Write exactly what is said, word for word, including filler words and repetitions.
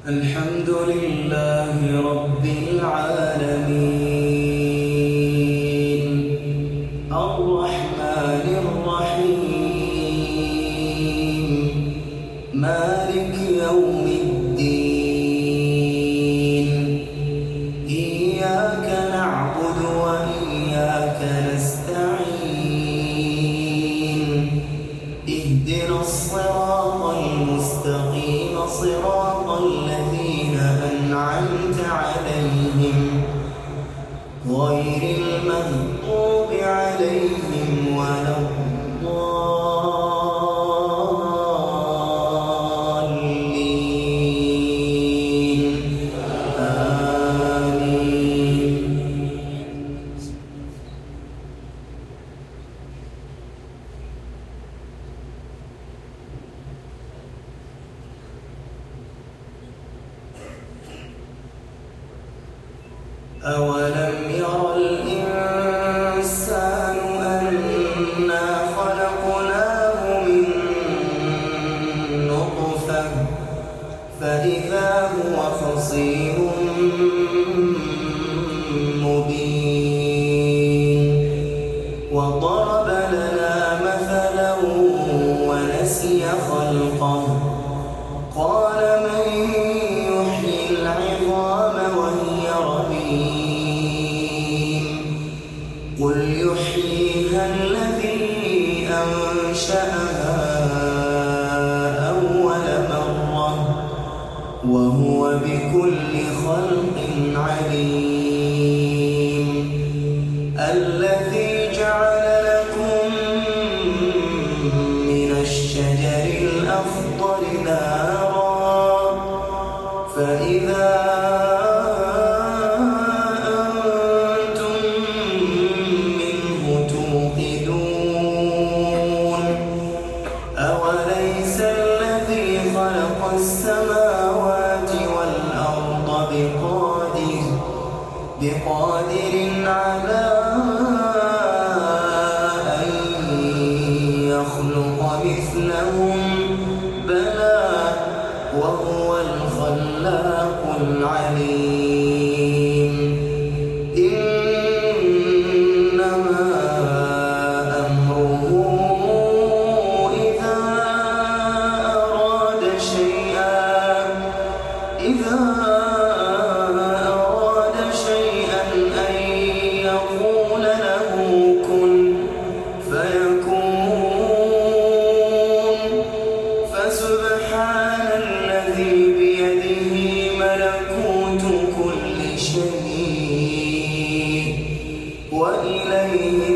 الحمد لله رب العالمين الرحمن الرحيم مالك يوم الدين إياك نعبد وإياك نستعين اهدنا الصراط المستقيم صراط الذين أنعمت عليهم غير المغضوب عليهم ولا الضالين آمين. أولم ير الإنسان أنا خلقناه من نطفة فإذا هو خصيم مبين وضرب لنا مثلا ونسي خلقه قال من يحيي العظام وهي رميم قل يحييها الذي أنشأها أول مرة وهو بكل خلق عليم الذي جعل لكم من الشجر الأخضر نارا فإذا أنتم منه توقدون أوليس الذي خلق السماوات والأرض بقادر بقادر على أن يخلق مثلهم بلى وهو الخلاق العليم إنما أمره إذا أراد شيئا إذا أراد شيئا أن يقول له كن فيكون فسبحان الذي بيده ملكوت كل شيء وإليه